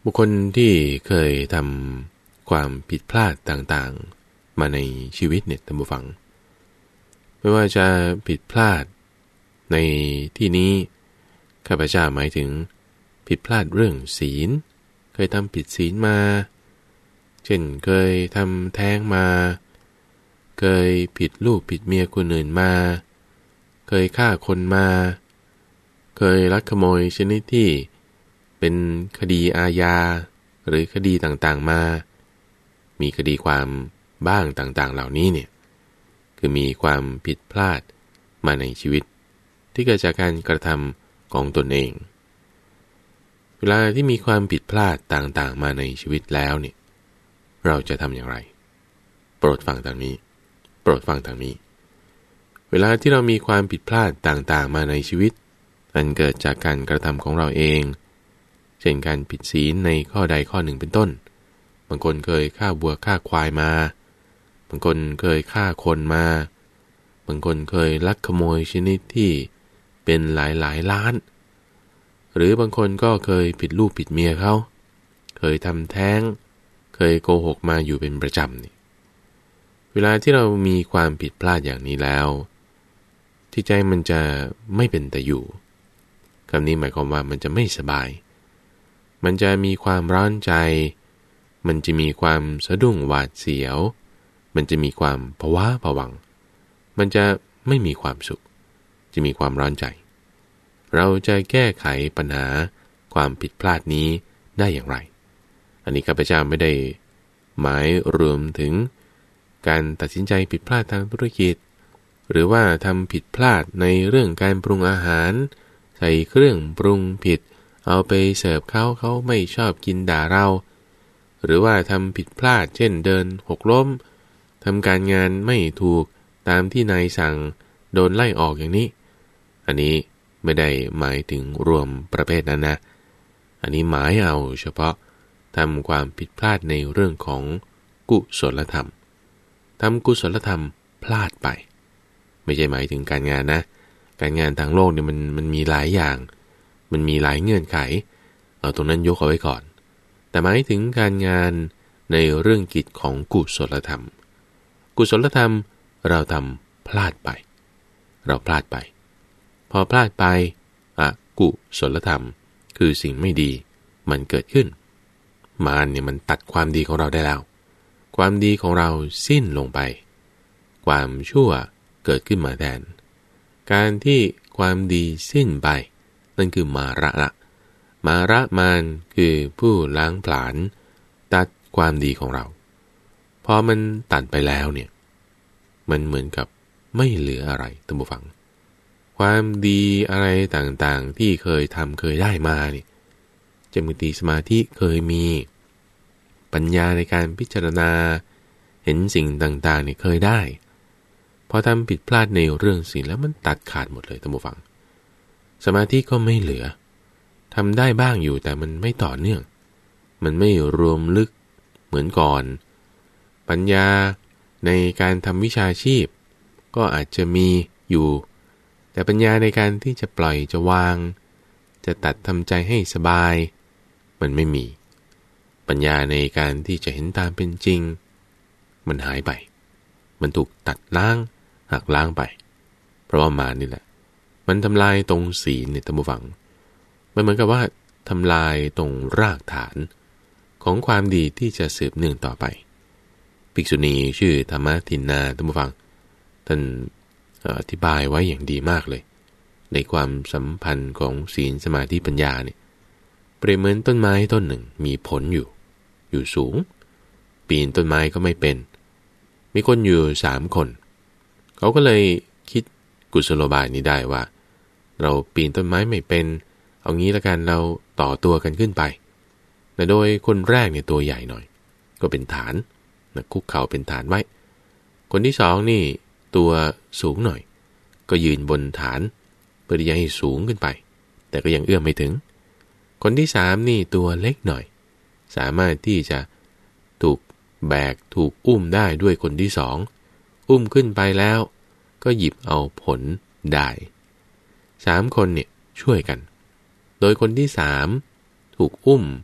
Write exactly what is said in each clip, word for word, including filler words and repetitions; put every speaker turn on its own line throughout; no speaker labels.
บุคคลที่เคยทำความผิดพลาดต่างๆมาในชีวิตเนี่ยท่านผู้ฟังไม่ว่าจะผิดพลาดในที่นี้ข้าพเจ้าหมายถึงผิดพลาดเรื่องศีลเคยทำผิดศีลมาเช่นเคยทำแท้งมาเคยผิดลูกผิดเมียคนอื่นมาเคยฆ่าคนมาเคยลักขโมยชนิดที่เป็นคดีอาญาหรือคดีต่างๆมามีคดีความบ้างต่างๆเหล่านี้เนี่ยคือมีความผิดพลาดมาในชีวิตที่เกิดจากการกระทำของตนเองเวลาที่มีความผิดพลาดต่างๆมาในชีวิตแล้วเนี่ยเราจะทำอย่างไรโปรดฟังทางนี้โปรดฟังทางนี้เวลาที่เรามีความผิดพลาดต่างๆมาในชีวิตอันเกิดจากการกระทำของเราเองเช่นการผิดศีลในข้อใดข้อหนึ่งเป็นต้นบางคนเคยฆ่าวัวฆ่าควายมาบางคนเคยฆ่าคนมาบางคนเคยลักขโมยชนิดที่เป็นหลายหลายล้านหรือบางคนก็เคยผิดลูกผิดเมียเขาเคยทำแท้งเคยโกหกมาอยู่เป็นประจำนี่เวลาที่เรามีความผิดพลาดอย่างนี้แล้วที่ใจมันจะไม่เป็นแต่อยู่คำนี้หมายความว่ามันจะไม่สบายมันจะมีความร้อนใจมันจะมีความสะดุ้งหวาดเสียวมันจะมีความภาวะผวังมันจะไม่มีความสุขจะมีความร้อนใจเราจะแก้ไขปัญหาความผิดพลาดนี้ได้อย่างไรอันนี้ข้าพเจ้าไม่ได้หมายรวมถึงการตัดสินใจผิดพลาดทางธุรกิจหรือว่าทำผิดพลาดในเรื่องการปรุงอาหารใส่เครื่องปรุงผิดเอาไปเสิร์ฟเขาเขาไม่ชอบกินด่าเราหรือว่าทำผิดพลาดเช่นเดินหกล้มทำการงานไม่ถูกตามที่นายสั่งโดนไล่ออกอย่างนี้อันนี้ไม่ได้หมายถึงรวมประเภทนั้นนะอันนี้หมายเอาเฉพาะทำความผิดพลาดในเรื่องของกุศลธรรมทำกุศลธรรมพลาดไปไม่ใช่หมายถึงการงานนะการงานทางโลกเนี่ยมันมันมีหลายอย่างมันมีหลายเงื่อนไขเอาตรงนั้นยกเอาไว้ก่อนแต่หมายถึงการงานในเรื่องกิจของกุศลธรรมกุศลธรรมเราทำพลาดไปเราพลาดไปพอพลาดไปอกุศลธรรมคือสิ่งไม่ดีมันเกิดขึ้นมารเนี่ยมันตัดความดีของเราได้แล้วความดีของเราสิ้นลงไปความชั่วเกิดขึ้นมาแทนการที่ความดีสิ้นไปนั่นคือมาระละมาระมารคือผู้ล้างผลาญตัดความดีของเราพอมันตัดไปแล้วเนี่ยมันเหมือนกับไม่เหลืออะไรท่านผู้ฟังความดีอะไรต่างๆที่เคยทำเคยได้มาเนี่ยจะมีสมาธิเคยมีปัญญาในการพิจารณาเห็นสิ่งต่างๆเนี่ยเคยได้พอทำผิดพลาดในเรื่องสิ่งแล้วมันตัดขาดหมดเลยท่านผู้ฟังสมาธิก็ไม่เหลือทำได้บ้างอยู่แต่มันไม่ต่อเนื่องมันไม่รวมลึกเหมือนก่อนปัญญาในการทำวิชาชีพก็อาจจะมีอยู่แต่ปัญญาในการที่จะปล่อยจะวางจะตัดทำใจให้สบายมันไม่มีปัญญาในการที่จะเห็นตามเป็นจริงมันหายไปมันถูกตัดล้างหักล้างไปเพราะว่ามานี่แหละมันทำลายตรงศีลเนี่ยท่านผู้ฟังมันเหมือนกับว่าทำลายตรงรากฐานของความดีที่จะสืบเนื่องต่อไปภิกษุณีชื่อธรรมทินนาท่านผู้ฟังท่านอธิบายไว้อย่างดีมากเลยในความสัมพันธ์ของศีลสมาธิปัญญาเนี่ยเปรียบเหมือนต้นไม้ต้นหนึ่งมีผลอยู่อยู่สูงปีนต้นไม้ก็ไม่เป็นมีคนอยู่สามคนเขาก็เลยคิดกุศโลบายนี้ได้ว่าเราปีนต้นไม้ไม่เป็นเอางี้ละกันเราต่อตัวกันขึ้นไปแต่โดยคนแรกเนี่ยตัวใหญ่หน่อยก็เป็นฐานนะคุกเข่าเป็นฐานไว้คนที่สองนี่ตัวสูงหน่อยก็ยืนบนฐานเพื่อที่จะให้สูงขึ้นไปแต่ก็ยังเอื้อมไม่ถึงคนที่สามนี่ตัวเล็กหน่อยสามารถที่จะถูกแบกถูกอุ้มได้ด้วยคนที่สองอุ้มขึ้นไปแล้วก็หยิบเอาผลได้สามคนเนี่ยช่วยกันโดยคนที่สามถูกอุ้ม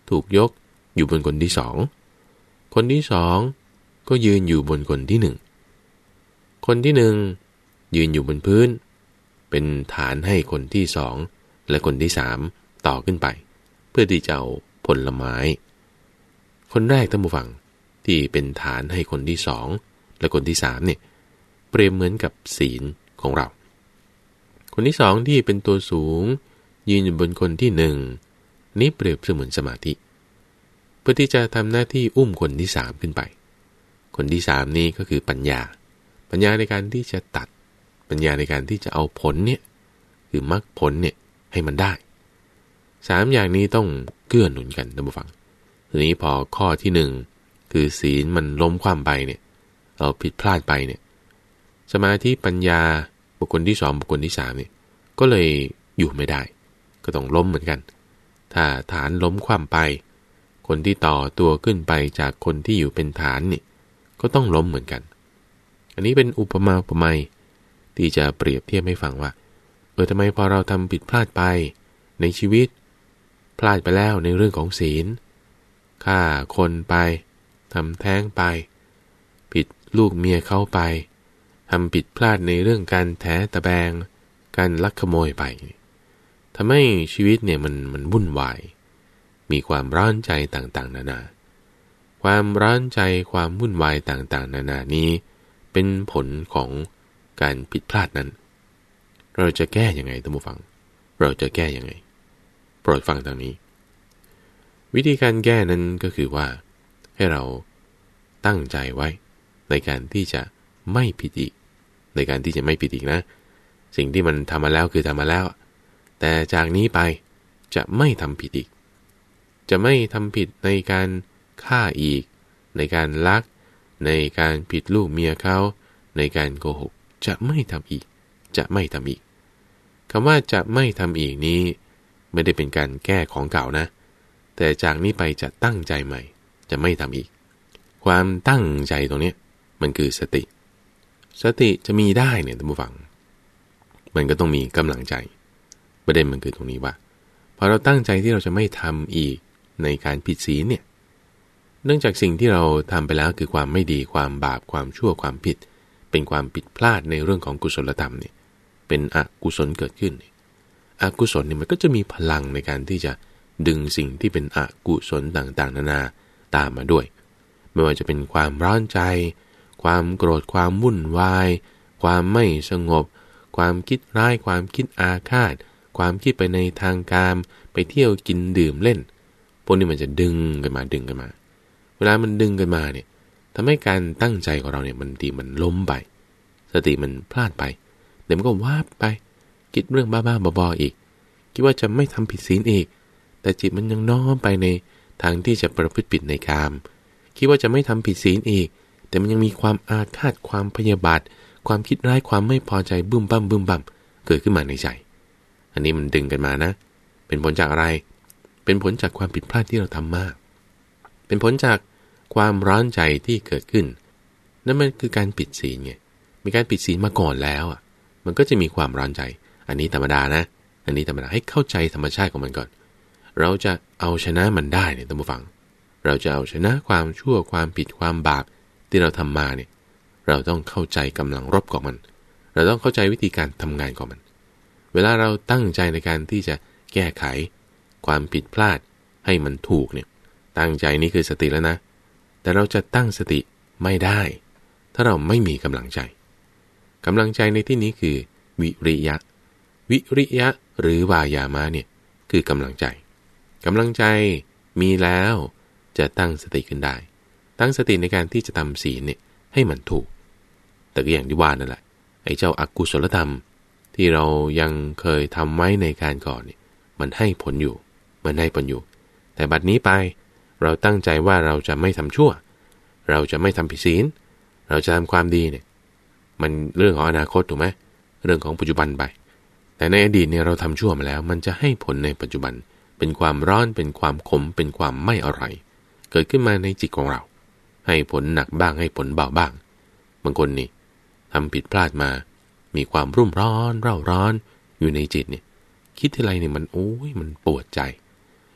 ถูกยกอยู่บนคนที่สองคนที่สองก็ยืนอยู่บนคนที่หนึ่งคนที่หนึ่งยืนอยู่บนพื้นเป็นฐานให้คนที่สองและคนที่สามต่อขึ้นไปเพื่อที่จะเอาผลไม้คนแรกท่านผู้ฟังที่เป็นฐานให้คนที่สองและคนที่สามเนี่ยเปรียบเหมือนกับศีลของเราคนที่สองที่เป็นตัวสูงยืนอยู่บนคนที่หนึ่งนี้เปรียบเสมือนสมาธิเพื่อที่จะทำหน้าที่อุ้มคนที่สามขึ้นไปคนที่สามนี้ก็คือปัญญาปัญญาในการที่จะตัดปัญญาในการที่จะเอาผลเนี่ยคือมรรคผลเนี่ยให้มันได้สามอย่างนี้ต้องเกื้อหนุนกันท่านผู้ฟังทีนี้พอข้อที่หนึ่งคือศีลมันล้มคว่ำไปเนี่ยเราผิดพลาดไปเนี่ยสมาธิปัญญาบุคคลที่สองบุคคลที่สามเนี่ยก็เลยอยู่ไม่ได้ก็ต้องล้มเหมือนกันถ้าฐานล้มคว่ำไปคนที่ต่อตัวขึ้นไปจากคนที่อยู่เป็นฐานนี่ก็ต้องล้มเหมือนกันอันนี้เป็นอุปมาอุปไมยที่จะเปรียบเทียบให้ฟังว่าเออทำไมพอเราทำผิดพลาดไปในชีวิตพลาดไปแล้วในเรื่องของศีลฆ่าคนไปทำแท้งไปผิดลูกเมียเขาไปทำผิดพลาดในเรื่องการแถตะแบงการลักขโมยไปทำให้ชีวิตเนี่ยมันมันวุ่นวายมีความร้อนใจต่างๆนานาความร้อนใจความวุ่นวายต่างๆนานานี้เป็นผลของการผิดพลาดนั้นเราจะแก้ยังไงท่านผู้ฟังเราจะแก้ยังไงโปรดฟังทางนี้วิธีการแก้นั้นก็คือว่าให้เราตั้งใจไว้ในการที่จะไม่ผิดอีกในการที่จะไม่ผิดอีกนะสิ่งที่มันทำมาแล้วคือทำมาแล้วแต่จากนี้ไปจะไม่ทำผิดอีกจะไม่ทำผิดในการฆ่าอีกในการลักในการผิดลูกเมียเขาในการโกหกจะไม่ทำอีกจะไม่ทำอีกคำว่าจะไม่ทำอีกนี้ไม่ได้เป็นการแก้ของเก่านะแต่จากนี้ไปจะตั้งใจใหม่จะไม่ทำอีกความตั้งใจตรงนี้มันคือสติสติจะมีได้เนี่ยท่านผู้ฟังมันก็ต้องมีกำลังใจประเด็นมันคือตรงนี้ว่าพอเราตั้งใจที่เราจะไม่ทำอีกในการผิดศีลเนี่ยเนื่องจากสิ่งที่เราทำไปแล้วคือความไม่ดีความบาปความชั่วความผิดเป็นความผิดพลาดในเรื่องของกุศลธรรมเนี่ยเป็นอกุศลเกิดขึ้นอกุศลเนี่ยมันก็จะมีพลังในการที่จะดึงสิ่งที่เป็นอกุศลต่างๆนานาตามมาด้วยไม่ว่าจะเป็นความร้อนใจความโกรธความวุ่นวายความไม่สงบความคิดร้ายความคิดอาฆาตความคิดไปในทางกามไปเที่ยวกินดื่มเล่นพวกนี้มันจะดึงกันมาดึงกันมาเวลามันดึงกันมาเนี่ยทำให้การตั้งใจของเราเนี่ยมันดีมันล้มไปสติมันพลาดไปเดี๋ยวมันก็วาบไปคิดเรื่องบ้าๆบอๆอีกคิดว่าจะไม่ทำผิดศีลอีกแต่จิตมันยังน้อมไปในทางที่จะประพฤติผิดในกามคิดว่าจะไม่ทำผิดศีลอีกแต่มันยังมีความอาฆาตความพยาบาทความคิดร้ายความไม่พอใจบึ้มบั่มบึ้มบั่มเกิดขึ้นมาในใจอันนี้มันดึงกันมานะเป็นผลจากอะไรเป็นผลจากความผิดพลาดที่เราทำมาเป็นผลจากความร้อนใจที่เกิดขึ้นนั่นมันคือการผิดศีลไงมีการผิดศีลมาก่อนแล้วอ่ะมันก็จะมีความร้อนใจอันนี้ธรรมดานะอันนี้ธรรมดาให้เข้าใจธรรมชาติของมันก่อนเราจะเอาชนะมันได้เนี่ยท่านผู้ฟังเราจะเอาชนะความชั่วความผิดความบาปที่เราทำมาเนี่ยเราต้องเข้าใจกำลังรบของมันเราต้องเข้าใจวิธีการทำงานของมันเวลาเราตั้งใจในการที่จะแก้ไขความผิดพลาดให้มันถูกเนี่ยตั้งใจนี่คือสติแล้วนะแต่เราจะตั้งสติไม่ได้ถ้าเราไม่มีกำลังใจกำลังใจในที่นี้คือวิริยะวิริยะหรือวายามะเนี่ยคือกำลังใจกำลังใจมีแล้วจะตั้งสติขึ้นได้ตั้งสติในการที่จะทำศีลเนี่ยให้มันถูกแต่ก็อย่างที่ว่านั่นแหละไอ้เจ้าอกุศลธรรมที่เรายังเคยทำไว้ในการก่อนเนี่ยมันให้ผลอยู่มันให้ผลอยู่แต่บัดนี้ไปเราตั้งใจว่าเราจะไม่ทำชั่วเราจะไม่ทำผิดศีลเราจะทำความดีเนี่ยมันเรื่องของอนาคตถูกไหมเรื่องของปัจจุบันไปแต่ในอดีตเนี่ยเราทำชั่วมาแล้วมันจะให้ผลในปัจจุบันเป็นความร้อนเป็นความขมเป็นความไม่อร่อยเกิดขึ้นมาในจิตของเราให้ผลหนักบ้างให้ผลเบาบ้างบางคนนี่ทำผิดพลาดมามีความรุ่มร้อนเร่าร้อนอยู่ในจิตเนี่ยคิดทีไรเนี่ยมันโอ้ยมันปวดใจ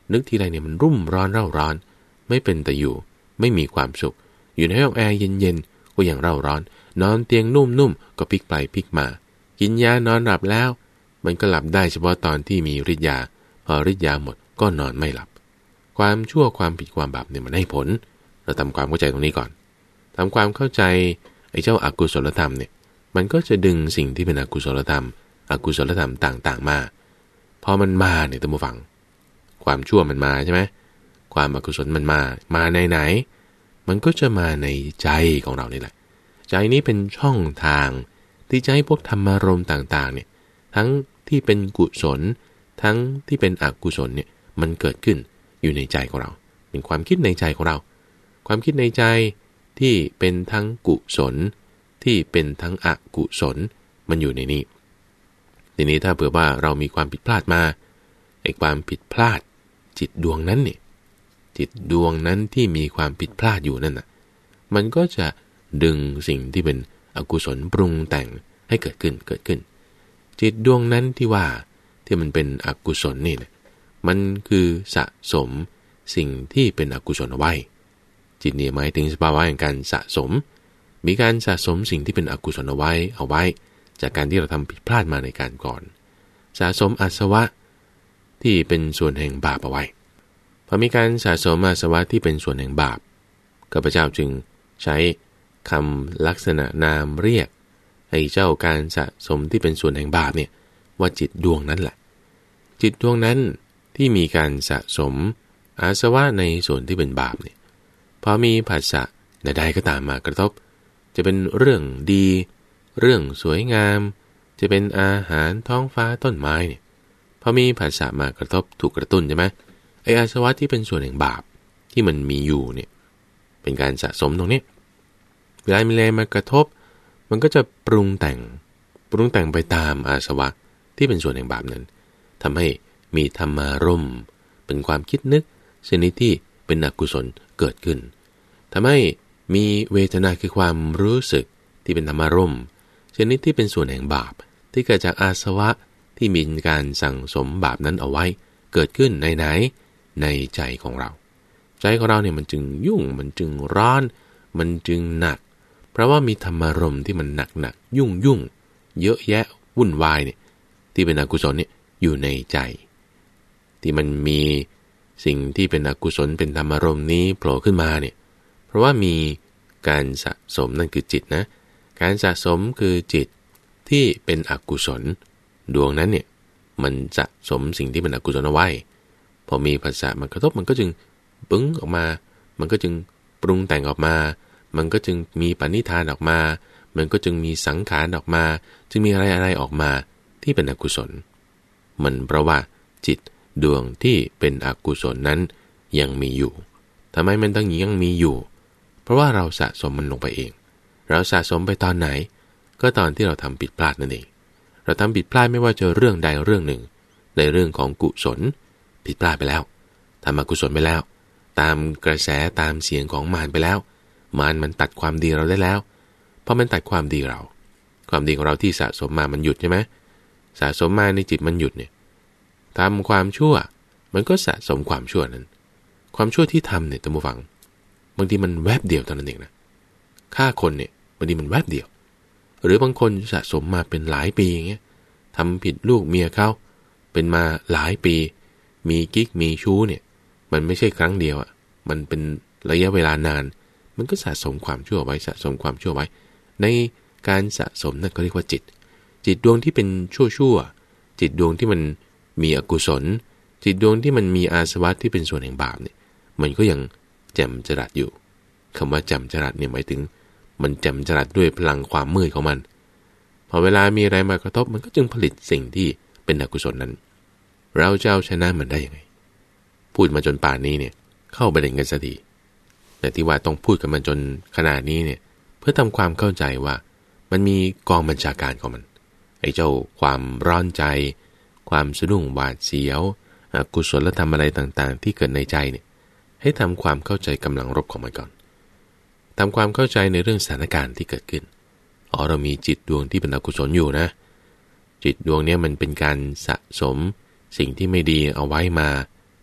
นึกทีไรเนี่ยมันรุ่มร้อนเร่าร้อนไม่เป็นแต่อยู่ไม่มีความสุขอยู่ในห้องแอร์เย็นๆก็ยังเร่าร้อนนอนเตียงนุ่มๆก็พลิกไปพลิกมากินยานอนหลับแล้วมันก็หลับได้เฉพาะตอนที่มีฤทธิ์ยาพอฤทธิ์ยาหมดก็นอนไม่หลับความชั่วความผิดความบาปเนี่ยมันให้ผลเราทำความเข้าใจตรงนี้ก่อนทำความเข้าใจไอ้เจ้าอกุศลธรรมเนี่ยมันก็จะดึงสิ่งที่เป็นอกุศลธรรมอกุศลธรรมต่างๆมาพอมันมาเนี่ยท่านผู้ฟังความชั่วมันมาใช่ไหมความอกุศลมันมามาในไหนมันก็จะมาในใจของเรานี่แหละใจนี้เป็นช่องทางที่จะให้พวกธรรมารมณ์ต่างๆเนี่ยทั้งที่เป็นกุศลทั้งที่เป็นอกุศลเนี่ยมันเกิดขึ้นอยู่ในใจของเราเป็นความคิดในใจของเราความคิดในใจที่เป็นทั้งกุศลที่เป็นทั้งอกุศลมันอยู่ในนี้ทีนี้ถ้าเผื่อว่าเรามีความผิดพลาดมาไอ้ความผิดพลาดจิตดวงนั้นเนี่ยจิตดวงนั้นที่มีความผิดพลาดอยู่นั่นน่ะมันก็จะดึงสิ่งที่เป็นอกุศลปรุงแต่งให้เกิดขึ้นเกิดขึ้นจิตดวงนั้นที่ว่าที่มันเป็นอกุศลนี่นะมันคือสะสมสิ่งที่เป็นอกุศลเอาไว้จิตเนี่ยหมายถึงสภาวะแห่งการสะสมมีการสะสมสิ่งที่เป็นอกุศลเอาไว้เอาไว้จากการที่เราทำผิดพลาดมาในการก่อนสะสมอาสวะที่เป็นส่วนแห่งบาปเอาไว้พอมีการสะสมอาสวะที่เป็นส่วนแห่งบาปข้าพเจ้าจึงใช้คำลักษณะนามเรียกไอ้เจ้าการสะสมที่เป็นส่วนแห่งบาปเนี่ยว่าจิตดวงนั้นแหละจิตดวงนั้นที่มีการสะสมอาสวะในส่วนที่เป็นบาปเนี่ยพอมีผัสสะใดๆก็ตามมากระทบจะเป็นเรื่องดีเรื่องสวยงามจะเป็นอาหารท้องฟ้าต้นไม้เนี่ยพอมีผัสสะมากระทบถูกกระตุ้นใช่ไหมไอ้อาสวะที่เป็นส่วนแห่งบาปที่มันมีอยู่เนี่ยเป็นการสะสมตรงนี้เวลามีอะไรมากระทบมันก็จะปรุงแต่งปรุงแต่งไปตามอาสวะที่เป็นส่วนแห่งบาปนั้นทำให้มีธรรมารมณ์เป็นความคิดนึกชนิดที่เป็นอกุศลเกิดขึ้นทำให้มีเวทนาคือความรู้สึกที่เป็นธรรมารมณ์ชนิดที่เป็นส่วนแห่งบาปที่เกิดจากอาสวะที่มีการสั่งสมบาปนั้นเอาไว้เกิดขึ้นในไหนในใจของเราใจของเราเนี่ยมันจึงยุ่งมันจึงร้อนมันจึงหนักเพราะว่ามีธรรมารมณ์ที่มันหนักหนักยุ่งยุ่งเยอะแยะวุ่นวายเนี่ยที่เป็นอกุศลเนี่ยอยู่ในใจที่มันมีสิ่งที่เป็นอกุศลเป็นธรรมารมณ์นี้โผล่ขึ้นมาเนี่ยเพราะว่ามีการสะสมนั่นคือจิตนะการสะสมคือจิตที่เป็นอกุศลดวงนั้นเนี่ยมันสะสมสิ่งที่เป็นอกุศลเอาไว้พอมีภาษามันกระทบมันก็จึงปึ้งออกมามันก็จึงปรุงแต่งออกมามันก็จึงมีปณิธานออกมามันก็จึงมีสังขารออกมาจึงมีอะไรอะไรออกมาที่เป็นอกุศลมันเพราะว่าจิตดวงที่เป็นอกุศลนั้นยังมีอยู่ทำไมมันต้องยังมีอยู่เพราะว่าเราสะสมมันลงไปเองเราสะสมไปตอนไหนก็ตอนที่เราทำผิดพลาดนั่นเองเราทำผิดพลาดไม่ว่าจะเรื่องใดเรื่องหนึ่งในเรื่องของกุศลผิดพลาดไปแล้วทำอกุศลไปแล้วตามกระแสตามเสียงของมารไปแล้วมารมันตัดความดีเราได้แล้วพอมันตัดความดีเราความดีของเราที่สะสมมามันหยุดใช่ไหมสะสมมาในจิตมันหยุดเนี่ยทำความชั่วมันก็สะสมความชั่วนั้นความชั่วที่ทำเนี่ยท่านผู้ฟังบางทีมันแวบเดียวเท่านั้นเองนะฆ่าคนเนี่ยบางทีมันแวบเดียวหรือบางคนสะสมมาเป็นหลายปีอย่างเงี้ยทำผิดลูกเมียเขาเป็นมาหลายปีมีกิ๊กมีชู้เนี่ยมันไม่ใช่ครั้งเดียวอ่ะมันเป็นระยะเวลานานมันก็สะสมความชั่วไว้สะสมความชั่วไว้ในการสะสมนั่นก็เรียกว่าจิตจิตดวงที่เป็นชั่วๆจิตดวงที่มันมีอกุศลจิตดวงที่มันมีอาสวะที่เป็นส่วนแห่งบาปเนี่ยมันก็ยังแจ่มจรัสอยู่คำว่าแจ่มจรัสเนี่ยหมายถึงมันแจ่มจรัสด้วยพลังความมืดของมันพอเวลามีอะไรมากระทบมันก็จึงผลิตสิ่งที่เป็นอกุศลนั้นเราจะเอาชนะมันได้ยังไงพูดมาจนป่านนี้เนี่ยเข้าประเด็นกันสักทีแต่ที่ว่าต้องพูดกันมาจนขนาดนี้เนี่ยเพื่อทำความเข้าใจว่ามันมีกองบัญชาการของมันไอ้เจ้าความร้อนใจความสะดุ้งหวาดเสียวอกุศลธรรมอะไรต่างๆที่เกิดในใจเนี่ยให้ทำความเข้าใจกำลังรบของมันก่อนทำความเข้าใจในเรื่องสถานการณ์ที่เกิดขึ้นอ๋อเรามีจิตดวงที่เป็นอกุศลอยู่นะจิตดวงนี้มันเป็นการสะสมสิ่งที่ไม่ดีเอาไว้มา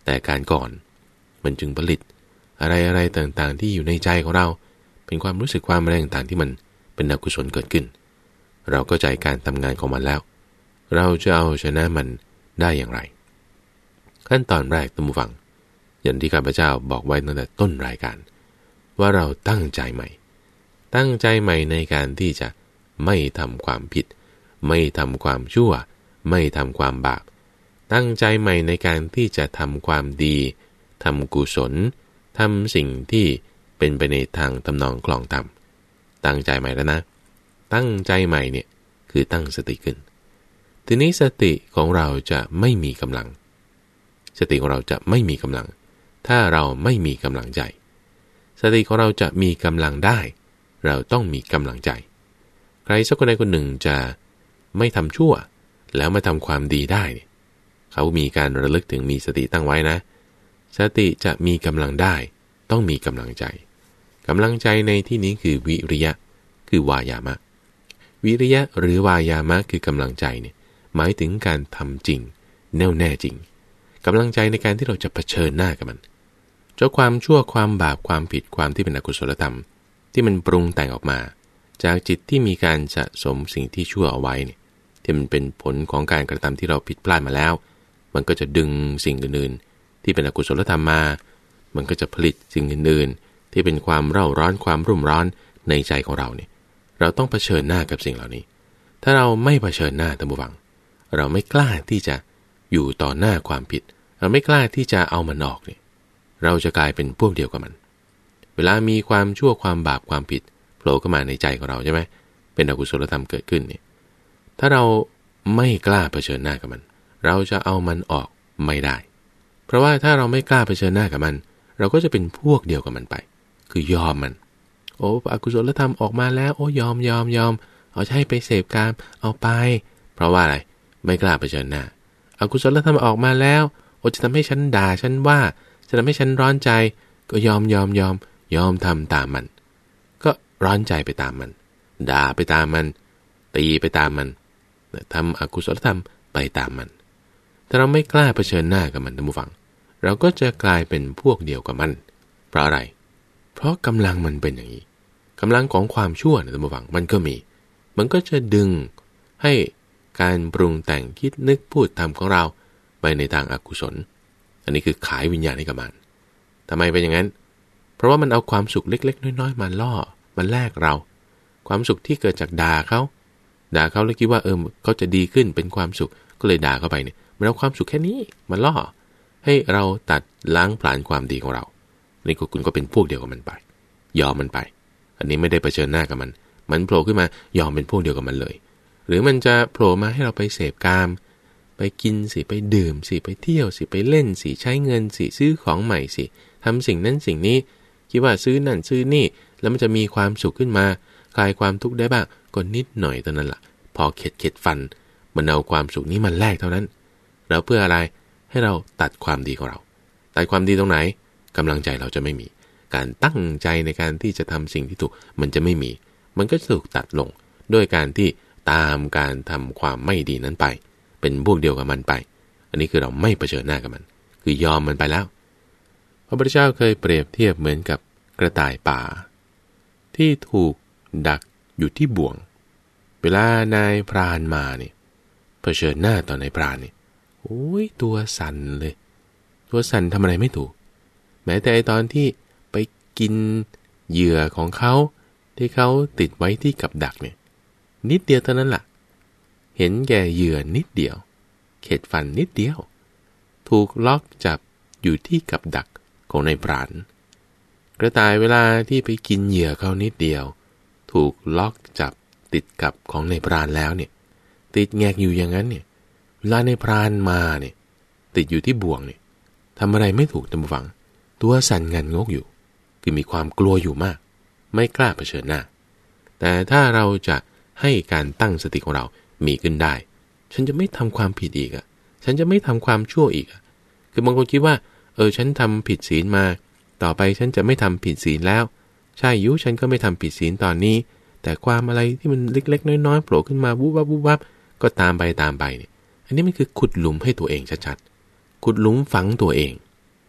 แต่การก่อนมันจึงผลิตอะไรอะไรต่างๆที่อยู่ในใจของเราเป็นความรู้สึกความอะไรต่างๆที่มันเป็นอกุศลเกิดขึ้นเราก็ใจการทำงานของมันแล้วเราจะเอาชนะมันได้อย่างไรขั้นตอนแรกท่านผู้ฟังอย่างที่ข้าพเจ้าบอกไว้ตั้งแต่ต้นรายการว่าเราตั้งใจใหม่ตั้งใจใหม่ในการที่จะไม่ทำความผิดไม่ทำความชั่วไม่ทำความบาปตั้งใจใหม่ในการที่จะทำความดีทำกุศลทำสิ่งที่เป็นไปในทางทำนองคลองธรรมตั้งใจใหม่แล้วนะตั้งใจใหม่เนี่ยคือตั้งสติขึ้นทีนี้สติของเราจะไม่มีกำลังสติของเราจะไม่มีกำลังถ้าเราไม่มีกำลังใจสติของเราจะมีกำลังได้เราต้องมีกำลังใจใครสักคนใดคนหนึ่งจะไม่ทำชั่วแล้วมาทำความดีได้เขามีการระลึกถึงมีสติตั้งไว้นะสติจะมีกำลังได้ต้องมีกำลังใจกำลังใจในที่นี้คือวิริยะคือวายามะวิริยะหรือวายามะคือกำลังใจเนี่ยหมายถึงการทำจริงแน่วแน่จริงกำลังใจในการที่เราจะเผชิญหน้ากับมันเจ้าความชั่วความบาปความผิดความที่เป็นอกุศลธรรมที่มันปรุงแต่งออกมาจากจิตที่มีการสะสมสิ่งที่ชั่วเอาไว้เนี่ยที่มันเป็นผลของการกระทำที่เราผิดพลาดมาแล้วมันก็จะดึงสิ่งอื่นๆที่เป็นอกุศลธรรมมามันก็จะผลิตสิ่งอื่นๆที่เป็นความเร่าร้อนความรุ่มร้อนในใจของเราเนี่ยเราต้องเผชิญหน้ากับสิ่งเหล่านี้ถ้าเราไม่เผชิญหน้าท่านผู้ฟังเราไม่กล้าที่จะอยู่ต่อหน้าความผิดเราไม่กล้าที่จะเอามันออกเนี่ยเราจะกลายเป็นพวกเดียวกับมันเวลามีความชั่วความบาปความผิดโผล่เข้ามาในใจของเราใช่ไหมเป็นอกุศลธรรมเกิดขึ้นเนี่ยถ้าเราไม่กล้าเผชิญหน้ากับมันเราจะเอามันออกไม่ได้เพราะว่าถ้าเราไม่กล้าเผชิญหน้ากับมันเราก็จะเป็นพวกเดียวกับมันไปคือยอมมันโอ้อกุศลธรรมออกมาแล้วโอ้ยอมยอมยอมเอาให้ไปเสพกามเอาไปเพราะว่าอะไรไม่กล้าเผชิญหน้าอกุศลธรรมออกมาแล้วโอ้จะทำให้ฉันด่าฉันว่าจะทำให้ฉันร้อนใจก็ยอมยอมยอมยอมทำตามมันก็ร้อนใจไปตามมันด่าไปตามมันตีไปตามมันทำอกุศลธรรมไปตามมันถ้าเราไม่กล้าเผชิญหน้ากับมันท่านผู้ฟังเราก็จะกลายเป็นพวกเดียวกับมันเพราะอะไรเพราะกำลังมันเป็นอย่างนี้กำลังของความชั่วนะท่านผู้ฟังมันก็มีมันก็จะดึงให้การปรุงแต่งคิดนึกพูดทำของเราไปในทางอกุศลอันนี้คือขายวิญญาณให้กับมันทำไมเป็นอย่างนั้นเพราะว่ามันเอาความสุขเล็กๆน้อยๆมาล่อมันแลกเราความสุขที่เกิดจากด่าเขาด่าเขาแล้วคิดว่าเออเขาจะดีขึ้นเป็นความสุขก็เลยด่าเข้าไปเนี่ยมันเอาความสุขแค่นี้มาล่อให้เราตัดล้างผลาญความดีของเรานี่ก็คุณก็เป็นพวกเดียวกับมันไปยอมมันไปอันนี้ไม่ได้เผชิญหน้ากับมันมันโผล่ขึ้นมายอมเป็นพวกเดียวกับมันเลยหรือมันจะโผล่มาให้เราไปเสพกามไปกินสิไปดื่มสิไปเที่ยวสิไปเล่นสิใช้เงินสิซื้อของใหม่สิทำสิ่งนั้นสิ่งนี้คิดว่าซื้อนั่นซื้อนี่แล้วมันจะมีความสุขขึ้นมาคลายความทุกข์ได้บ้างก็นิดหน่อยเท่านั้นล่ะพอเข็ดเข็ดฟันมันเอาความสุขนี้มันแลกเท่านั้นแล้วเพื่ออะไรให้เราตัดความดีของเราตัดความดีตรงไหนกำลังใจเราจะไม่มีการตั้งใจในการที่จะทำสิ่งที่ถูกมันจะไม่มีมันก็ถูกตัดลงด้วยการที่ตามการทำความไม่ดีนั้นไปเป็นพวกเดียวกับมันไปอันนี้คือเราไม่เผชิญหน้ากับมันคือยอมมันไปแล้วพระพุทธเจ้าเคยเปรียบเทียบเหมือนกับกระต่ายป่าที่ถูกดักอยู่ที่บ่วงเวลานายพรานมาเนี่ยเผชิญหน้าต่อนายพรานเนี่ยโอ้ยตัวสั่นเลยตัวสั่นทำอะไรไม่ถูกแม้แต่ตอนที่ไปกินเหยื่อของเขาที่เขาติดไว้ที่กับดักเนี่ยนิดเดียวเท่านั้นล่ะเห็นแก่เหยื่อนิดเดียวเข็ดฟันนิดเดียวถูกล็อกจับอยู่ที่กับดักของนายพรานกระต่ายเวลาที่ไปกินเหยื่อเขานิดเดียวถูกล็อกจับติดกับของนายพรานแล้วเนี่ยติดแงกอยู่อย่างนั้นเนี่ยเวลานายพรานมาเนี่ยติดอยู่ที่บ่วงเนี่ยทำอะไรไม่ถูกท่านผู้ฟังตัวสั่นงันงกอยู่คือมีความกลัวอยู่มากไม่กล้าเผชิญหน้าแต่ถ้าเราจะให้การตั้งสติของเรามีขึ้นได้ฉันจะไม่ทำความผิดอีกอ่ะฉันจะไม่ทำความชั่วอีกอ่ะคือบางคนคิดว่าเออฉันทำผิดศีลมาต่อไปฉันจะไม่ทำผิดศีลแล้วใช่ยุฉันก็ไม่ทำผิดศีลตอนนี้แต่ความอะไรที่มันเล็กๆน้อยๆโผล่ขึ้นมาวุบวับวุบวับก็ตามไปตามไปเนี่ยอันนี้มันคือขุดหลุมให้ตัวเองชัดๆขุดหลุมฝังตัวเอง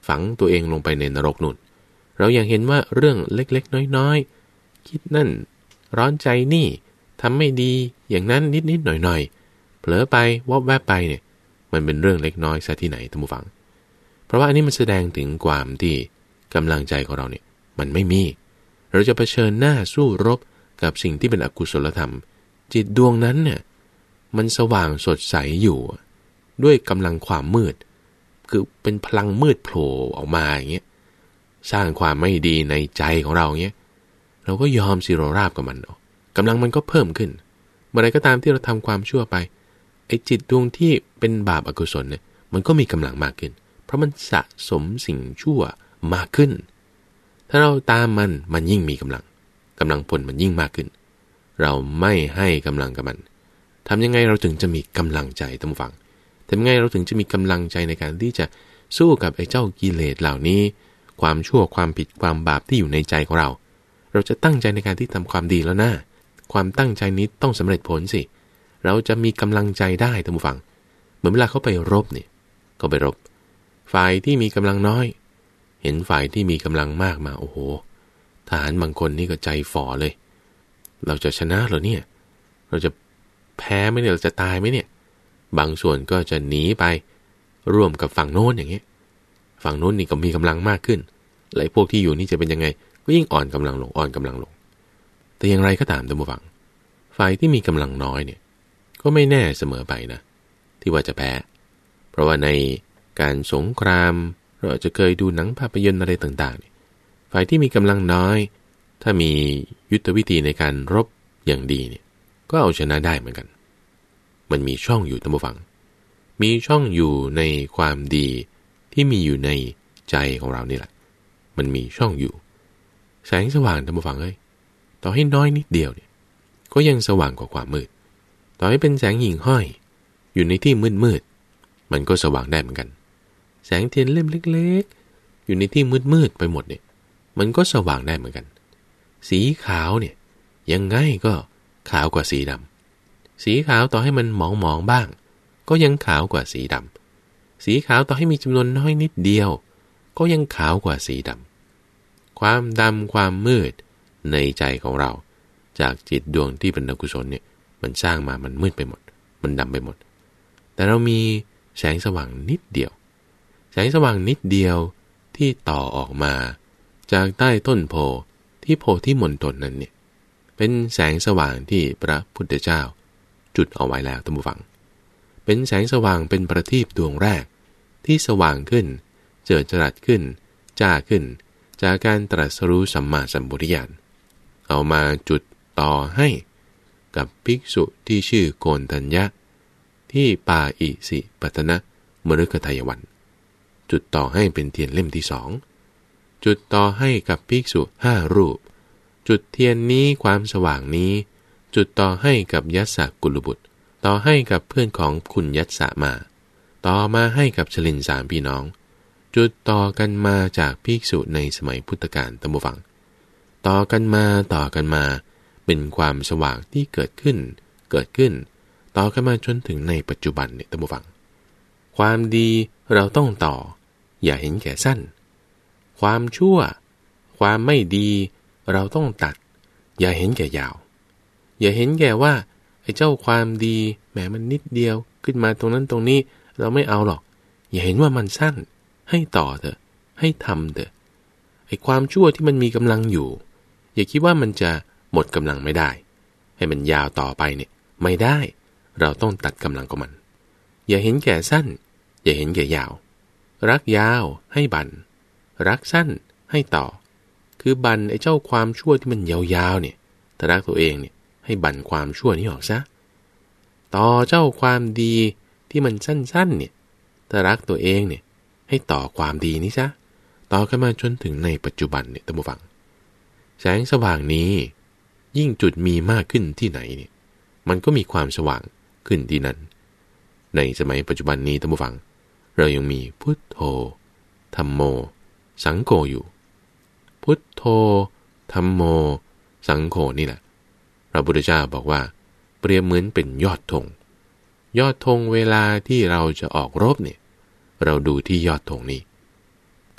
ฝังตัวเองลงไปในนรกนู่นเรายังเห็นว่าเรื่องเล็กๆน้อยๆคิดนั่นร้อนใจนี่ทำไม่ดีอย่างนั้นนิดๆหน่อยๆเผลอไปวอบแวบไปเนี่ยมันเป็นเรื่องเล็กน้อยซะที่ไหนท่านผู้ฟังเพราะว่าอันนี้มันแสดงถึงความที่กำลังใจของเราเนี่ยมันไม่มีเราจะเผชิญหน้าสู้รบกับสิ่งที่เป็นอกุศลธรรมจิตดวงนั้นเนี่ยมันสว่างสดใสอยู่ด้วยกำลังความมืดคือเป็นพลังมืดโผล่ออกมาอย่างเงี้ยสร้างความไม่ดีในใจของเราเงี้ยเราก็ยอมสิโรราบกับมันกำลังมันก็เพิ่มขึ้นเมื่อไรก็ตามที่เราทำความชั่วไปไอ้จิตดวงที่เป็นบาปอกุศลเนี่ยมันก็มีกำลังมากขึ้นเพราะมันสะสมสิ่งชั่วมากขึ้นถ้าเราตามมันมันยิ่งมีกำลังกำลังผลมันยิ่งมากขึ้นเราไม่ให้กำลังกับมันทำยังไงเราถึงจะมีกำลังใจท่านผู้ฟังทำยังไงเราถึงจะมีกำลังใจในการที่จะสู้กับไอ้เจ้ากิเลสเหล่านี้ความชั่วความผิดความบาปที่อยู่ในใจของเราเราจะตั้งใจในการที่ทำความดีแล้วนะความตั้งใจนี้ต้องสำเร็จผลสิเราจะมีกำลังใจได้ท่านผู้ฟังเหมือนเวลาเขาไปรบเนี่ยเขาไปรบฝ่ายที่มีกำลังน้อยเห็นฝ่ายที่มีกำลังมากมาโอ้โหทหารบางคนนี่ก็ใจฝ่อเลยเราจะชนะเหรอเนี่ยเราจะแพ้ไหมเนี่ยเราจะตายไหมเนี่ยบางส่วนก็จะหนีไปร่วมกับฝั่งโน้นอย่างเงี้ยฝั่งโน้นนี่ก็มีกำลังมากขึ้นหลายพวกที่อยู่นี่จะเป็นยังไงก็ยิ่งอ่อนกำลังลงอ่อนกำลังลงแต่อย่างไรก็ตามท่านผู้ฟังฝ่ายที่มีกำลังน้อยเนี่ยก็ไม่แน่เสมอไปนะที่ว่าจะแพ้เพราะว่าในการสงครามเราอาจจะเคยดูหนังภาพยนตร์อะไรต่างๆเนี่ยฝ่ายที่มีกำลังน้อยถ้ามียุทธวิธีในการรบอย่างดีเนี่ยก็เอาชนะได้เหมือนกันมันมีช่องอยู่ท่านผู้ฟังมีช่องอยู่ในความดีที่มีอยู่ในใจของเรานี่แหละมันมีช่องอยู่แสงสว่างท่านผู้ฟังเอ้ยต่อให้น้อยนิดเดียวเนี่ยก็ยังสว่างกว่าความมืดต่อให้เป็นแสงหิ่งห้อยอยู่ในที่มืดๆมันก็สว่างได้เหมือนกันแสงเทียนเล่มเล็กๆอยู่ในที่มืดๆไปหมดเนี่ยมันก็สว่างได้เหมือนกันสีขาวเนี่ยยังไงก็ขาวกว่าสีดำสีขาวต่อให้มันหมองๆบ้างก็ยังขาวกว่าสีดำสีขาวต่อให้มีจำนวนน้อยนิดเดียวก็ยังขาวกว่าสีดำความดำความมืดในใจของเราจากจิตดวงที่เป็นอกุศลเนี่ยมันสร้างมามันมืดไปหมดมันดำไปหมดแต่เรามีแสงสว่างนิดเดียวแสงสว่างนิดเดียวที่ต่อออกมาจากใต้ต้นโพที่โพธิมณฑลนั้นเนี่ยเป็นแสงสว่างที่พระพุทธเจ้าจุดเอาไว้แล้วท่านผู้ฟังเป็นแสงสว่างเป็นประทีปดวงแรกที่สว่างขึ้นเจิดจรัสขึ้นจ้าขึ้นจากการตรัสรู้สัมมาสัมพุทธญาณเอามาจุดต่อให้กับภิกษุที่ชื่อโกณฑัญญะที่ป่าอิสิปตนะมฤคทายวันจุดต่อให้เป็นเทียนเล่มที่สองจุดต่อให้กับภิกษุห้ารูปจุดเทียนนี้ความสว่างนี้จุดต่อให้กับยัสสกุลบุตรต่อให้กับเพื่อนของคุณยัสสะมาต่อมาให้กับชลินสามพี่น้องจุดต่อกันมาจากภิกษุในสมัยพุทธกาลท่านผู้ฟังต่อกันมาต่อกันมาเป็นความสว่างที่เกิดขึ้นเกิดขึ้นต่อกันมาจนถึงในปัจจุบันเนี่ยท่านผู้ฟังความดีเราต้องต่ออย่าเห็นแก่สั้นความชั่วความไม่ดีเราต้องตัดอย่าเห็นแก่ยาวอย่าเห็นแก่ว่าไอ้เจ้าความดีแหมมันนิดเดียวขึ้นมาตรงนั้นตรงนี้เราไม่เอาหรอกอย่าเห็นว่ามันสั้นให้ต่อเถอะให้ทำเถอะไอ้ความชั่วที่มันมีกำลังอยู่อย่าคิดว่ามันจะหมดกำลังไม่ได้ให้มันยาวต่อไปเนี่ยไม่ได้เราต้องตัดกำลังของมันอย่าเห็นแก่สั้นอย่าเห็นแก่ยาวรักยาวให้บั่นรักสั้นให้ต่อคือบั่นไอ้เจ้าความชั่วที่มันยาวๆเนี่ยถ้ารักตัวเองเนี่ยให้บั่นความชั่วนี้ออกซะต่อเจ้าความดีที่มันสั้นๆเนี่ยถ้ารักตัวเองเนี่ยให้ต่อความดีนี้ซะต่อกันมาจนถึงในปัจจุบันเนี่ยท่านผู้ฟังแสงสว่างนี้ยิ่งจุดมีมากขึ้นที่ไหนเนี่ยมันก็มีความสว่างขึ้นที่นั้นในสมัยปัจจุบันนี้ท่านผู้ฟังเรายังมีพุทโธธัมโมสังโฆอยู่พุทโธธัมโมสังโฆนี่แหละพระพุทธเจ้าบอกว่าเปรียบเหมือนเป็นยอดธงยอดธงเวลาที่เราจะออกรบเนี่ยเราดูที่ยอดธงนี้ข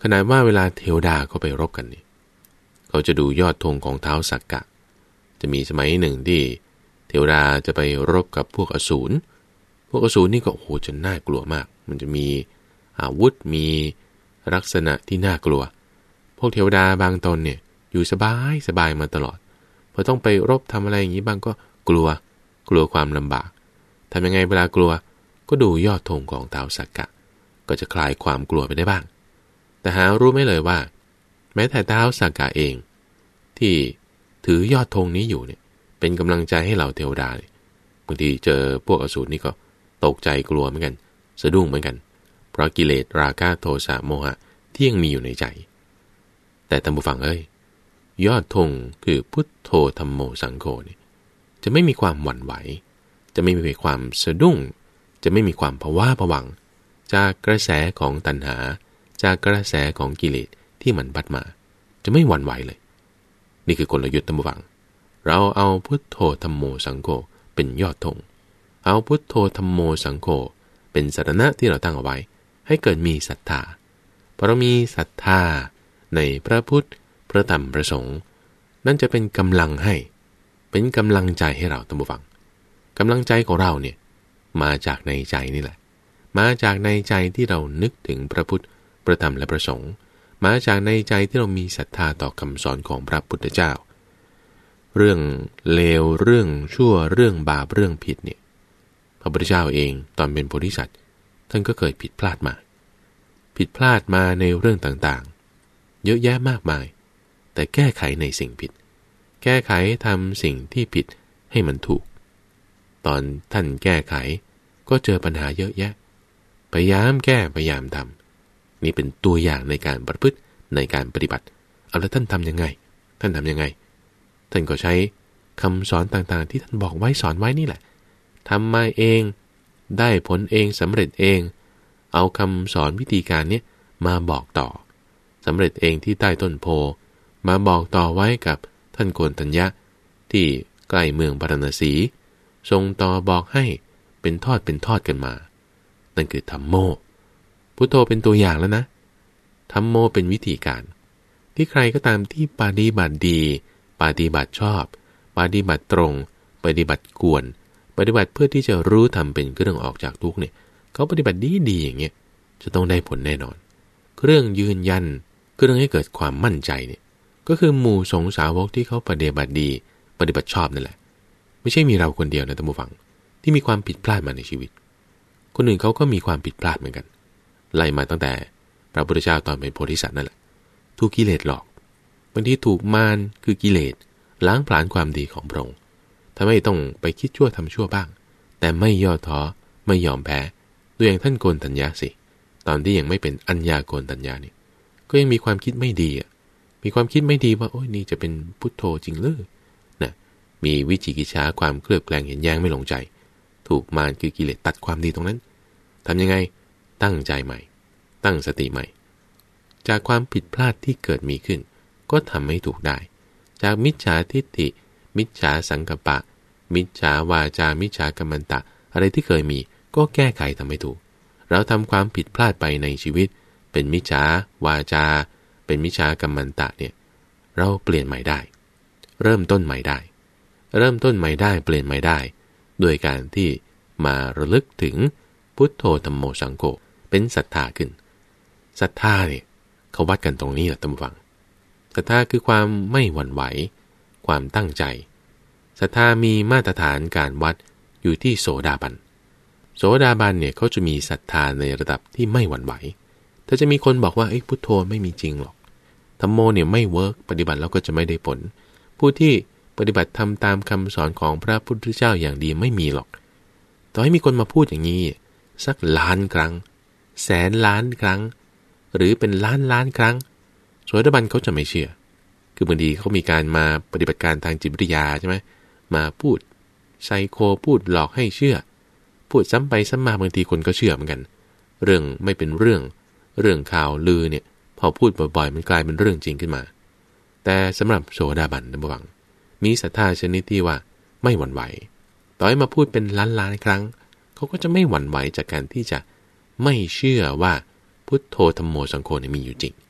ขนาดว่าเวลาเทวดาเขาไปรบกันนี่เขาจะดูยอดธงของท้าวสักกะจะมีสมัยหนึ่งที่เทวดาจะไปรบกับพวกอสูรพวกอสูรนี่ก็โอ้โหจนน่ากลัวมากมันจะมีอาวุธมีลักษณะที่น่ากลัวพวกเทวดาบางตนเนี่ยอยู่สบายสบายมาตลอดพอต้องไปรบทำอะไรอย่างนี้บางก็กลัวกลัวความลำบากทำยังไงเวลากลัวก็ดูยอดธงของท้าวสักกะก็จะคลายความกลัวไปได้บ้างแต่หารู้ไหมเลยว่าแม้แต่ท้าวสักกะเองที่ถือยอดธงนี้อยู่เนี่ยเป็นกำลังใจให้เหล่าเทวดาเนี่ยบางทีเจอพวกอสูรนี่ก็ตกใจกลัวเหมือนกันสะดุ้งเหมือนกันเพราะกิเลสราคะโทสะโมหะที่ยังมีอยู่ในใจแต่ท่านผู้ฟังเอ้ยยอดธงคือพุทโธธัมโมสังโฆเนี่ยจะไม่มีความหวั่นไหวจะไม่มีความสะดุ้งจะไม่มีความภาวะผวังจากกระแสของตัณหาจากกระแสของกิเลสที่มันพัดมาจะไม่หวั่นไหวเลยนี่คือกลยุทธ์ท่านผู้ฟังเราเอาพุทโธธัมโมสังโฆเป็นยอดธงเอาพุทโธธัมโมสังโฆเป็นสรณะที่เราตั้งเอาไว้ให้เกิดมีศรัทธาเพราะเรามีศรัทธาในพระพุทธพระธรรมพระสงฆ์นั่นจะเป็นกำลังให้เป็นกำลังใจให้เราท่านผู้ฟังกำลังใจของเราเนี่ยมาจากในใจนี่แหละมาจากในใจที่เรานึกถึงพระพุทธพระธรรมและพระสงฆ์มาจากในใจที่เรามีศรัทธาต่อคำสอนของพระพุทธเจ้าเรื่องเลวเรื่องชั่วเรื่องบาปเรื่องผิดเนี่ยพระพุทธเจ้าเองตอนเป็นโพธิสัตว์ท่านก็เคยผิดพลาดมาผิดพลาดมาในเรื่องต่างๆเยอะแยะมากมายแต่แก้ไขในสิ่งผิดแก้ไขทำสิ่งที่ผิดให้มันถูกตอนท่านแก้ไขก็เจอปัญหาเยอะแยะพยายามแก้พยายามทำนี่เป็นตัวอย่างในการประพฤติในการปฏิบัติเอาแล้วท่านทำยังไงท่านทำยังไงท่านก็ใช้คำสอนต่างๆที่ท่านบอกไว้สอนไว้นี่แหละทำมาเองได้ผลเองสำเร็จเองเอาคำสอนวิธีการนี้มาบอกต่อสำเร็จเองที่ใต้ต้นโพมาบอกต่อไว้กับท่านโกณฑัญญะที่ใกล้เมืองพาราณสีทรงต่อบอกให้เป็นทอดเป็นทอดกันมานั่นคือธัมโมพุทโธเป็นตัวอย่างแล้วนะธัมโมเป็นวิธีการที่ใครก็ตามที่ปฏิบัติดีปฏิบัติชอบปฏิบัติตรงปฏิบัติกวนปฏิบัติเพื่อที่จะรู้ทำเป็นเครื่องออกจากทุกข์เนี่ยเขาปฏิบัติดีดีอย่างเงี้ยจะต้องได้ผลแน่นอนเครื่องยืนยันเครื่องให้เกิดความมั่นใจเนี่ยก็คือหมู่สงฆ์สาวกที่เขาปฏิบัติดีปฏิบัติชอบนั่นแหละไม่ใช่มีเราคนเดียวนะท่านผู้ฟังที่มีความผิดพลาดมาในชีวิตคนอื่นเขาก็มีความผิดพลาดเหมือนกันไล่มาตั้งแต่พระพุทธเจ้าตอนเป็นโพธิสัตว์นั่นแหละถูกกิเลสหลอกบางทีถูกมารคือกิเลสล้างผลาญความดีของพระองค์ทำให้ต้องไปคิดชั่วทำชั่วบ้างแต่ไม่ย่อท้อไม่ยอมแพ้ตัวอย่างท่านโกณฑัญญะสิตอนที่ยังไม่เป็นอัญญาโกณฑัญญานี่ก็ยังมีความคิดไม่ดีอ่ะมีความคิดไม่ดีว่าโอ้ยนี่จะเป็นพุทโธจริงหรือนะมีวิจิกิจฉาความเคลือบแคลงเห็นแย้งไม่ลงใจถูกมารคือกิเลสตัดความดีตรงนั้นทำยังไงตั้งใจใหม่ตั้งสติใหม่จากความผิดพลาดที่เกิดมีขึ้นก็ทำให้ถูกได้จากมิจฉาทิฏฐิมิจฉาสังกัปปะมิจฉาวาจามิจฉากัมมันตะอะไรที่เคยมีก็แก้ไขทำให้ถูกเราทำความผิดพลาดไปในชีวิตเป็นมิจฉาวาจาเป็นมิจฉากัมมันตะเนี่ยเราเปลี่ยนใหม่ได้เริ่มต้นใหม่ได้เริ่มต้นใหม่ได้เปลี่ยนใหม่ได้โดยการที่มาระลึกถึงพุทโธธัมโมสังโฆเป็นศรัทธาขึ้นศรัทธาเนี่ยเขาวัดกันตรงนี้แหละท่านผู้ฟังศรัทธาคือความไม่หวั่นไหวความตั้งใจศรัทธามีมาตรฐานการวัดอยู่ที่โสดาบันโสดาบันเนี่ยเขาจะมีศรัทธาในระดับที่ไม่หวั่นไหวถ้าจะมีคนบอกว่าไอ้พุทโธไม่มีจริงหรอกธัมโมเนี่ยไม่เวิร์กปฏิบัติแล้วก็จะไม่ได้ผลผู้ที่ปฏิบัติทำตามคำสอนของพระพุทธเจ้าอย่างดีไม่มีหรอกต่อให้มีคนมาพูดอย่างนี้สักล้านครั้งแสนล้านครั้งหรือเป็นล้านล้านครั้งโสดาบันเขาจะไม่เชื่อคือบางทีเขามีการมาปฏิบัติการทางจิตวิทยาใช่ไหมมาพูดไซโคพูดหลอกให้เชื่อพูดซ้ำไปซ้ำมาบางทีคนก็เชื่อเหมือนกันเรื่องไม่เป็นเรื่องเรื่องข่าวลือเนี่ยพอพูดบ่อยๆมันกลายเป็นเรื่องจริงขึ้นมาแต่สำหรับโสดาบันท่านผู้ฟังมีศรัทธาชนิดที่ว่าไม่หวั่นไหวต่อให้มาพูดเป็นล้านล้านครั้งเขาก็จะไม่หวั่นไหวจากการที่จะไม่เชื่อว่าพุทโธธัมโมสังโฆเนี่ยมีอยู่จริง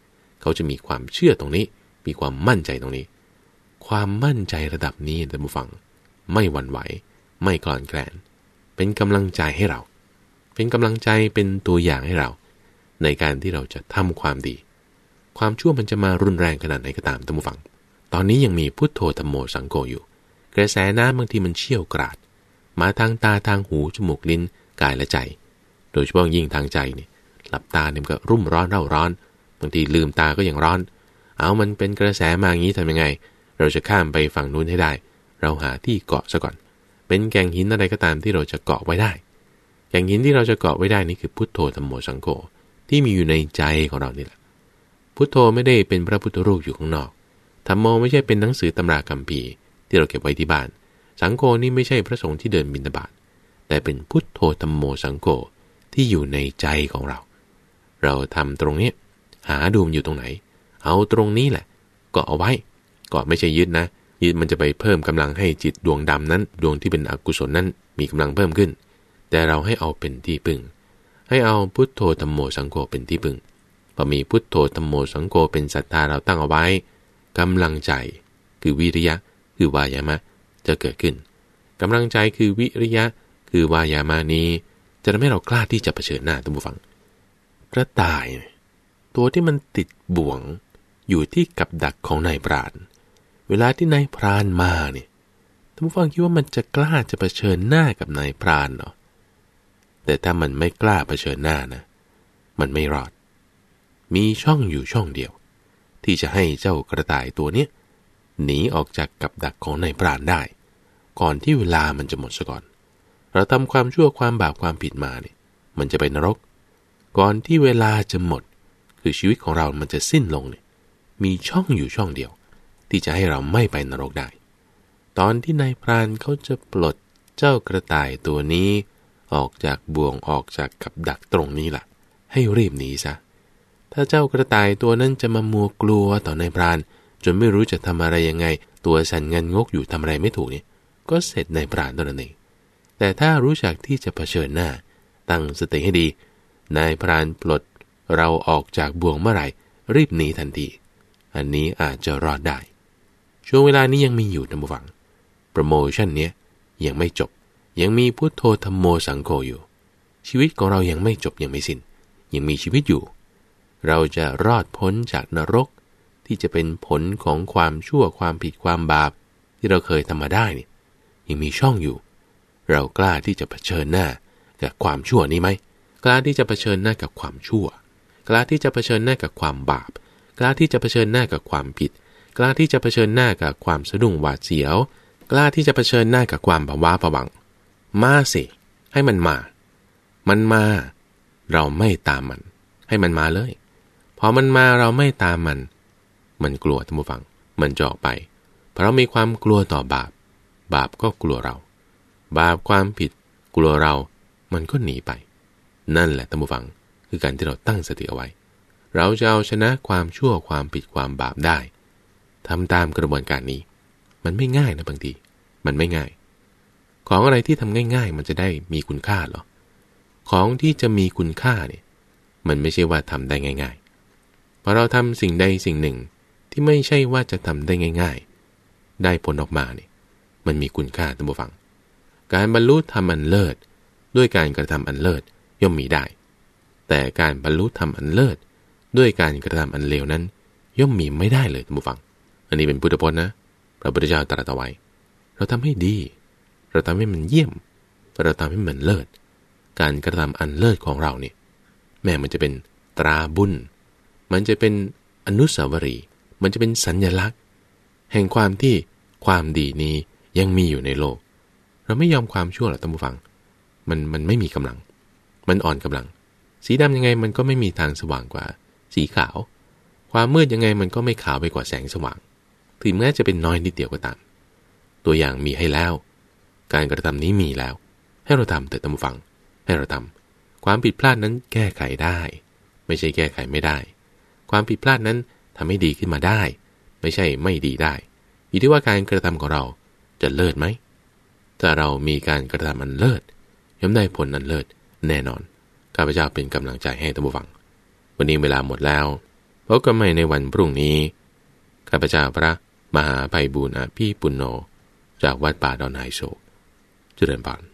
เขาจะมีความเชื่อตรงนี้มีความมั่นใจตรงนี้ความมั่นใจระดับนี้ท่านผู้ฟังไม่หวั่นไหวไม่คลอนแคลนเป็นกำลังใจให้เราเป็นกำลังใจเป็นตัวอย่างให้เราในการที่เราจะทำความดีความชั่วมันจะมารุนแรงขนาดไหนก็ตามท่านผู้ฟังตอนนี้ยังมีพุทโธธัมโมสังโฆอยู่กระแสน้ำบางทีมันเชี่ยวกราดมาทางตาทางหูจมูกลิ้นกายและใจโดยเฉพาะยิ่งทางใจนี่หลับตาเนี่ยมันก็รุ่มร้อนเร่าร้อนบางทีลืมตาก็ยังร้อนเอามันเป็นกระแสมาอย่างนี้ทำยังไงเราจะข้ามไปฝั่งนู้นให้ได้เราหาที่เกาะซะก่อนเป็นแก่งหินอะไรก็ตามที่เราจะเกาะไว้ได้แก่งหินที่เราจะเกาะไว้ได้นี่คือพุทโธธัมโมสังโฆที่มีอยู่ในใจของเรานี่แหละพุทโธไม่ได้เป็นพระพุทธรูปอยู่ข้างนอกธัมโมไม่ใช่เป็นหนังสือตำราคัมภีร์ที่เราเก็บไว้ที่บ้านสังโฆนี่ไม่ใช่พระสงฆ์ที่เดินบิณฑบาตแต่เป็นพุทโธธัมโมสังโฆที่อยู่ในใจของเราเราทำตรงนี้หาดูมอยู่ตรงไหนเอาตรงนี้แหละเกาะเอาไว้เกาะไม่ใช่ยึดนะยึดมันจะไปเพิ่มกำลังให้จิตดวงดำนั้นดวงที่เป็นอกุศลนั้นมีกำลังเพิ่มขึ้นแต่เราให้เอาเป็นที่พึ่งให้เอาพุทโธธัมโมสังโฆเป็นที่พึ่งพอมีพุทโธธัมโมสังโฆเป็นศรัทธาเราตั้งเอาไว้กำลังใจคือวิริยะคือวายามะจะเกิดขึ้นกำลังใจคือวิริยะคือวายามะนี้จะทำให้เรากล้าที่จะเผชิญหน้าท่านผู้ฟังกระต่ายตัวที่มันติดบ่วงอยู่ที่กับดักของนายพรานเวลาที่นายพรานมาเนี่ยท่านผู้ฟังคิดว่ามันจะกล้าจะเผชิญหน้ากับนายพรานเหรอแต่ถ้ามันไม่กล้าเผชิญหน้านะมันไม่รอดมีช่องอยู่ช่องเดียวที่จะให้เจ้ากระต่ายตัวนี้หนีออกจากกับดักของนายพรานได้ก่อนที่เวลามันจะหมดซะก่อนเราทำความชั่วความบาปความผิดมาเนี่ยมันจะไปนรกก่อนที่เวลาจะหมดคือชีวิตของเรามันจะสิ้นลงเนี่ยมีช่องอยู่ช่องเดียวที่จะให้เราไม่ไปนรกได้ตอนที่นายพรานเขาจะปลดเจ้ากระต่ายตัวนี้ออกจากบ่วงออกจากกับดักตรงนี้ล่ะให้รีบหนีซะถ้าเจ้ากระต่ายตัวนั้นจะมามัวกลัวต่อนายพรานจนไม่รู้จะทำอะไรยังไงตัวสั่นงันงกอยู่ทำอะไรไม่ถูกเนี่ยก็เสร็จนายพรานตัวนั้นเองแต่ถ้ารู้จักที่จะเผชิญหน้าตั้งสติให้ดีนายพรานปลดเราออกจากบ่วงเมื่อไหร่รีบหนีทันทีอันนี้อาจจะรอดได้ช่วงเวลานี้ยังมีอยู่ท่านผู้ฟังโปรโมชั่นนี้ยังไม่จบยังมีพุทโธธัมโมสังโฆอยู่ชีวิตของเรายังไม่จบยังไม่สิ้นยังมีชีวิตอยู่เราจะรอดพ้นจากนรกที่จะเป็นผลของความชั่วความผิดความบาปที่เราเคยทำมาได้เนี่ยยังมีช่องอยู่เรากล้าที่จะเผชิญหน้ากับความชั่วนี้ไหมกล้าที่จะเผชิญหน้ากับความชั่วกล้าที่จะเผชิญหน้ากับความบาปกล้าที่จะเผชิญหน้ากับความผิดกล้าที่จะเผชิญหน้ากับความสะดุ้งหวาดเสียวกล้าที่จะเผชิญหน้ากับความผวาผวังมาสิให้มันมามันมาเราไม่ตามมันให้มันมาเลยพอมันมาเราไม่ตามมันมันกลัวท่านผู้ฟังมันจะออกไปเพราะเรามีความกลัวต่อบาปบาปก็กลัวเราบาปความผิดกลัวเรามันก็หนีไปนั่นแหละท่านผู้ฟังคือการที่เราตั้งสติเอาไว้เราจะเอาชนะความชั่วความผิดความบาปได้ทำตามกระบวนการนี้มันไม่ง่ายนะบางทีมันไม่ง่ายของอะไรที่ทำง่ายๆมันจะได้มีคุณค่าหรอของที่จะมีคุณค่าเนี่ยมันไม่ใช่ว่าทำได้ง่ายๆพอเราทำสิ่งใดสิ่งหนึ่งที่ไม่ใช่ว่าจะทำได้ง่ายๆได้ผลออกมาเนี่ยมันมีคุณค่าท่านผู้ฟังการบรรลุธรรมอันเลิศด้วยการกระทำอันเลิศย่อมมีได้แต่การบรรลุธรรมอันเลิศด้วยการกระทำอันเลวนั้นย่อมมีไม่ได้เลยท่านผู้ฟังอันนี้เป็นพุทธพจน์นะพระพุทธเจ้าตรัสเอาไว้เราทำให้ดีเราทำให้มันเยี่ยมเราทำให้มันเลิศการกระทำอันเลิศของเราเนี่ยแม้มันจะเป็นตราบุญมันจะเป็นอนุสาวรีย์มันจะเป็นสัญลักษณ์แห่งความที่ความดีนี้ยังมีอยู่ในโลกเราไม่ยอมความชั่วหรอกท่านผู้ฟังมันมันไม่มีกำลังมันอ่อนกำลังสีดำยังไงมันก็ไม่มีทางสว่างกว่าสีขาวความมืดยังไงมันก็ไม่ขาวไปกว่าแสงสว่างถึงแม้จะเป็นน้อยนิดเดียวก็ตามตัวอย่างมีให้แล้วการกระทำนี้มีแล้วให้เราทำแต่ท่านผู้ฟังให้เราทำความผิดพลาดนั้นแก้ไขได้ไม่ใช่แก้ไขไม่ได้ความผิดพลาดนั้นทำให้ดีขึ้นมาได้ไม่ใช่ไม่ดีได้อยู่ที่ว่าการกระทำของเราจะเลิศไหมถ้าเรามีการกระทำอันเลิศย่อมได้ผลอันเลิศแน่นอนข้าพเจ้าเป็นกำลังใจให้ท่านผู้ฟังวันนี้เวลาหมดแล้วพบกันใหม่ในวันพรุ่งนี้ข้าพเจ้าพระมหาไพบูลย์อภิปุณโญจากวัดป่าดอนไฮโศกเจริญพร